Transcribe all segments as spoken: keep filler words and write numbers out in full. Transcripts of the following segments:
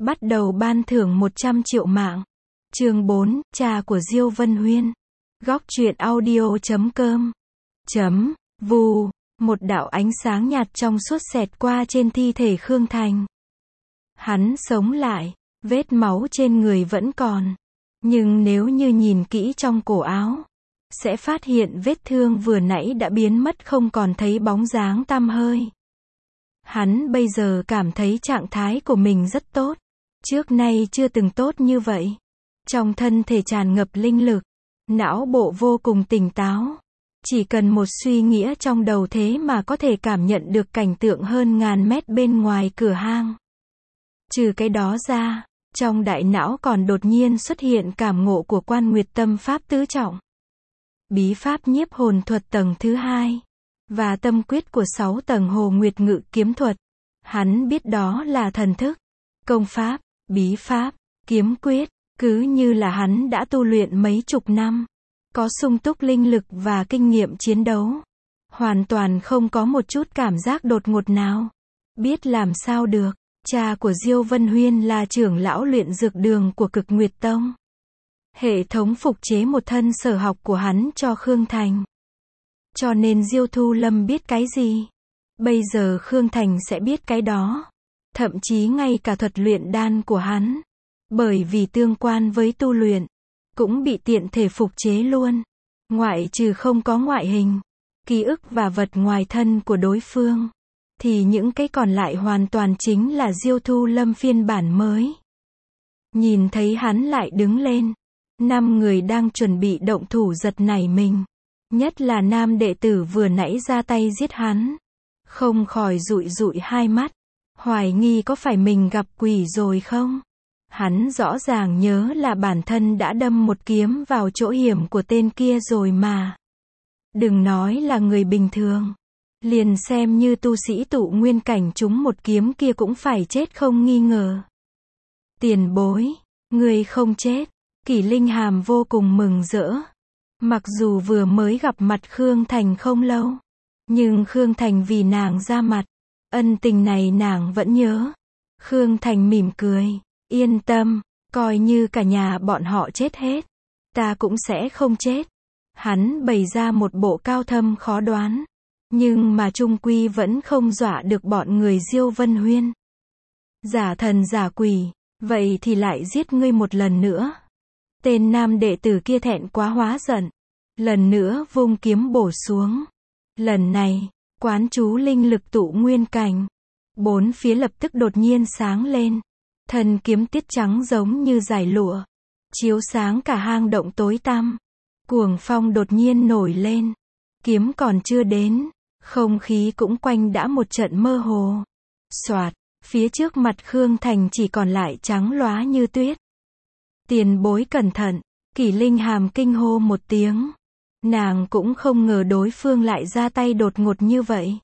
bắt đầu ban thưởng một trăm triệu mạng. Chương bốn, cha của Diêu Vân Huyên. Góc truyện audio chấm com. Chấm, vù, một đạo ánh sáng nhạt trong suốt xẹt qua trên thi thể Khương Thành. Hắn sống lại, vết máu trên người vẫn còn. Nhưng nếu như nhìn kỹ trong cổ áo, sẽ phát hiện vết thương vừa nãy đã biến mất, không còn thấy bóng dáng tăm hơi. Hắn bây giờ cảm thấy trạng thái của mình rất tốt. Trước nay chưa từng tốt như vậy. Trong thân thể tràn ngập linh lực, não bộ vô cùng tỉnh táo. Chỉ cần một suy nghĩ trong đầu thế mà có thể cảm nhận được cảnh tượng hơn ngàn mét bên ngoài cửa hang. Trừ cái đó ra, trong đại não còn đột nhiên xuất hiện cảm ngộ của Quan Nguyệt Tâm Pháp tứ trọng, bí pháp nhiếp hồn thuật tầng thứ hai, và tâm quyết của sáu tầng Hồ Nguyệt Ngự kiếm thuật. Hắn biết đó là thần thức, công pháp, bí pháp, kiếm quyết, cứ như là hắn đã tu luyện mấy chục năm, có sung túc linh lực và kinh nghiệm chiến đấu, hoàn toàn không có một chút cảm giác đột ngột nào. Biết làm sao được, cha của Diêu Vân Huyên là trưởng lão luyện dược đường của Cực Nguyệt Tông. Hệ thống phục chế một thân sở học của hắn cho Khương Thành. Cho nên Diêu Thu Lâm biết cái gì, bây giờ Khương Thành sẽ biết cái đó. Thậm chí ngay cả thuật luyện đan của hắn, bởi vì tương quan với tu luyện, cũng bị tiện thể phục chế luôn. Ngoại trừ không có ngoại hình, ký ức và vật ngoài thân của đối phương, thì những cái còn lại hoàn toàn chính là Diêu Thu Lâm phiên bản mới. Nhìn thấy hắn lại đứng lên, năm người đang chuẩn bị động thủ giật nảy mình. Nhất là nam đệ tử vừa nãy ra tay giết hắn, không khỏi dụi dụi hai mắt, hoài nghi có phải mình gặp quỷ rồi không? Hắn rõ ràng nhớ là bản thân đã đâm một kiếm vào chỗ hiểm của tên kia rồi mà. Đừng nói là người bình thường, liền xem như tu sĩ tụ nguyên cảnh trúng một kiếm kia cũng phải chết không nghi ngờ. Tiền bối, người không chết. Kỷ Linh Hàm vô cùng mừng rỡ. Mặc dù vừa mới gặp mặt Khương Thành không lâu, nhưng Khương Thành vì nàng ra mặt, ân tình này nàng vẫn nhớ. Khương Thành mỉm cười, yên tâm, coi như cả nhà bọn họ chết hết, ta cũng sẽ không chết. Hắn bày ra một bộ cao thâm khó đoán, nhưng mà chung quy vẫn không dọa được bọn người Diêu Vân Huyên. Giả thần giả quỷ, vậy thì lại giết ngươi một lần nữa. Tên nam đệ tử kia thẹn quá hóa giận, lần nữa vung kiếm bổ xuống. Lần này, quán chú linh lực tụ nguyên cảnh, bốn phía lập tức đột nhiên sáng lên. Thân kiếm tiết trắng giống như dải lụa, chiếu sáng cả hang động tối tăm. Cuồng phong đột nhiên nổi lên, kiếm còn chưa đến, không khí cũng quanh đã một trận mơ hồ. Soạt, phía trước mặt Khương Thành chỉ còn lại trắng lóa như tuyết. Tiền bối cẩn thận, Kỷ Linh Hàm kinh hô một tiếng. Nàng cũng không ngờ đối phương lại ra tay đột ngột như vậy.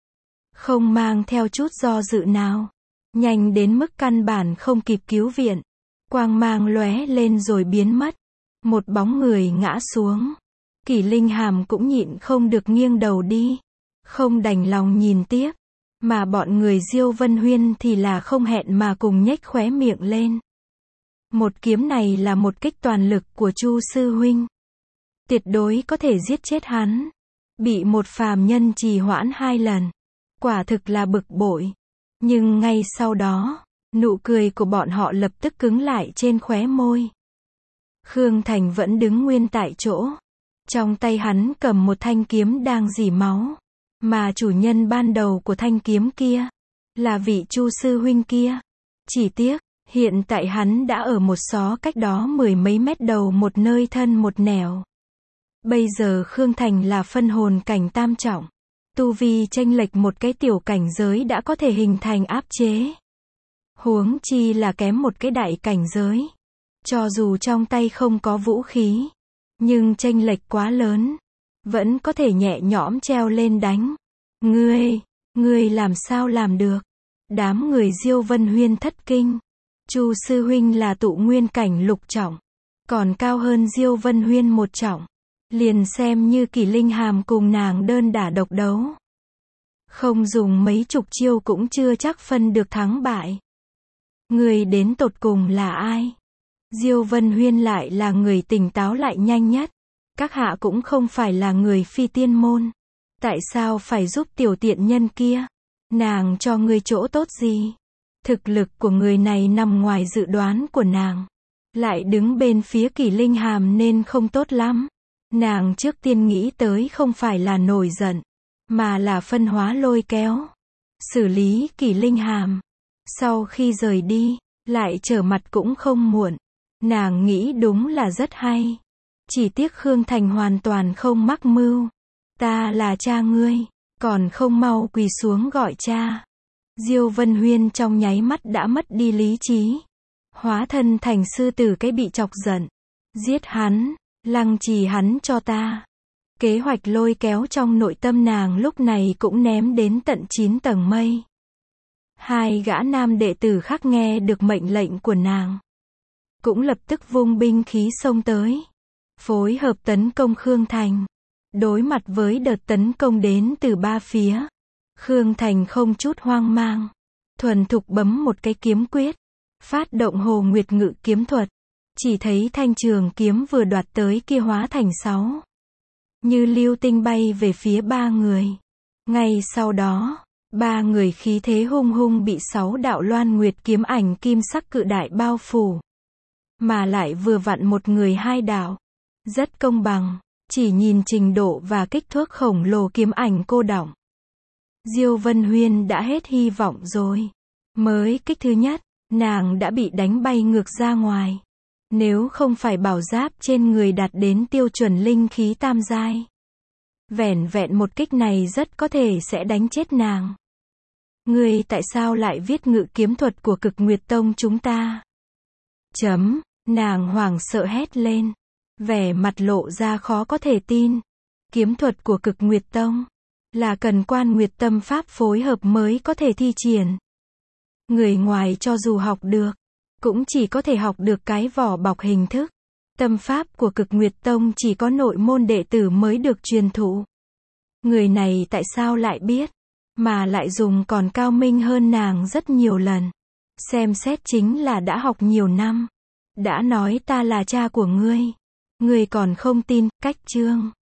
Không mang theo chút do dự nào, nhanh đến mức căn bản không kịp cứu viện. Quang mang lóe lên rồi biến mất. Một bóng người ngã xuống. Kỷ Linh Hàm cũng nhịn không được nghiêng đầu đi. Không đành lòng nhìn tiếp. Mà bọn người Diêu Vân Huyên thì là không hẹn mà cùng nhếch khóe miệng lên. Một kiếm này là một kích toàn lực của Chu sư huynh, tuyệt đối có thể giết chết hắn. Bị một phàm nhân trì hoãn hai lần, quả thực là bực bội. Nhưng ngay sau đó, nụ cười của bọn họ lập tức cứng lại trên khóe môi. Khương Thành vẫn đứng nguyên tại chỗ, trong tay hắn cầm một thanh kiếm đang rỉ máu, mà chủ nhân ban đầu của thanh kiếm kia là vị Chu sư huynh kia. Chỉ tiếc, hiện tại hắn đã ở một xó cách đó mười mấy mét đầu một nơi thân một nẻo. Bây giờ Khương Thành là phân hồn cảnh tam trọng, tu vi chênh lệch một cái tiểu cảnh giới đã có thể hình thành áp chế. Huống chi là kém một cái đại cảnh giới. Cho dù trong tay không có vũ khí, nhưng chênh lệch quá lớn, vẫn có thể nhẹ nhõm treo lên đánh. Ngươi, ngươi làm sao làm được? Đám người Diêu Vân Huyên thất kinh. Chu sư huynh là tụ nguyên cảnh lục trọng, còn cao hơn Diêu Vân Huyên một trọng. Liền xem như Kỷ Linh Hàm cùng nàng đơn đả độc đấu, không dùng mấy chục chiêu cũng chưa chắc phân được thắng bại. Ngươi đến tột cùng là ai? Diêu Vân Huyên lại là người tỉnh táo lại nhanh nhất. Các hạ cũng không phải là người phi tiên môn. Tại sao phải giúp tiểu tiện nhân kia? Nàng cho ngươi chỗ tốt gì? Thực lực của người này nằm ngoài dự đoán của nàng. Lại đứng bên phía Kỷ Linh Hàm nên không tốt lắm. Nàng trước tiên nghĩ tới không phải là nổi giận, mà là phân hóa lôi kéo. Xử lý Kỷ Linh Hàm. Sau khi rời đi, lại trở mặt cũng không muộn. Nàng nghĩ đúng là rất hay. Chỉ tiếc Khương Thành hoàn toàn không mắc mưu. Ta là cha ngươi, còn không mau quỳ xuống gọi cha. Diêu Vân Huyên trong nháy mắt đã mất đi lý trí. Hóa thân thành sư tử cái bị chọc giận. Giết hắn, lăng trì hắn cho ta. Kế hoạch lôi kéo trong nội tâm nàng lúc này cũng ném đến tận chín tầng mây. Hai gã nam đệ tử khác nghe được mệnh lệnh của nàng, cũng lập tức vung binh khí xông tới, phối hợp tấn công Khương Thành. Đối mặt với đợt tấn công đến từ ba phía, Khương Thành không chút hoang mang, thuần thục bấm một cái kiếm quyết, phát động Hồ Nguyệt Ngự kiếm thuật. Chỉ thấy thanh trường kiếm vừa đoạt tới kia hóa thành sáu như lưu tinh bay về phía ba người. Ngay sau đó, ba người khí thế hung hung bị sáu đạo loan nguyệt kiếm ảnh kim sắc cự đại bao phủ. Mà lại vừa vặn một người hai đạo. Rất công bằng, chỉ nhìn trình độ và kích thước khổng lồ kiếm ảnh cô đọng. Diêu Vân Huyên đã hết hy vọng rồi. Mới kích thứ nhất, nàng đã bị đánh bay ngược ra ngoài. Nếu không phải bảo giáp trên người đạt đến tiêu chuẩn linh khí tam giai, vẻn vẹn một kích này rất có thể sẽ đánh chết nàng. Ngươi tại sao lại viết ngự kiếm thuật của Cực Nguyệt Tông chúng ta? Chấm, nàng hoảng sợ hét lên, vẻ mặt lộ ra khó có thể tin. Kiếm thuật của Cực Nguyệt Tông là cần Quan Nguyệt Tâm pháp phối hợp mới có thể thi triển. Người ngoài cho dù học được, cũng chỉ có thể học được cái vỏ bọc hình thức. Tâm pháp của Cực Nguyệt Tông chỉ có nội môn đệ tử mới được truyền thụ. Người này tại sao lại biết, mà lại dùng còn cao minh hơn nàng rất nhiều lần. Xem xét chính là đã học nhiều năm. Đã nói ta là cha của ngươi, ngươi còn không tin. Cách chương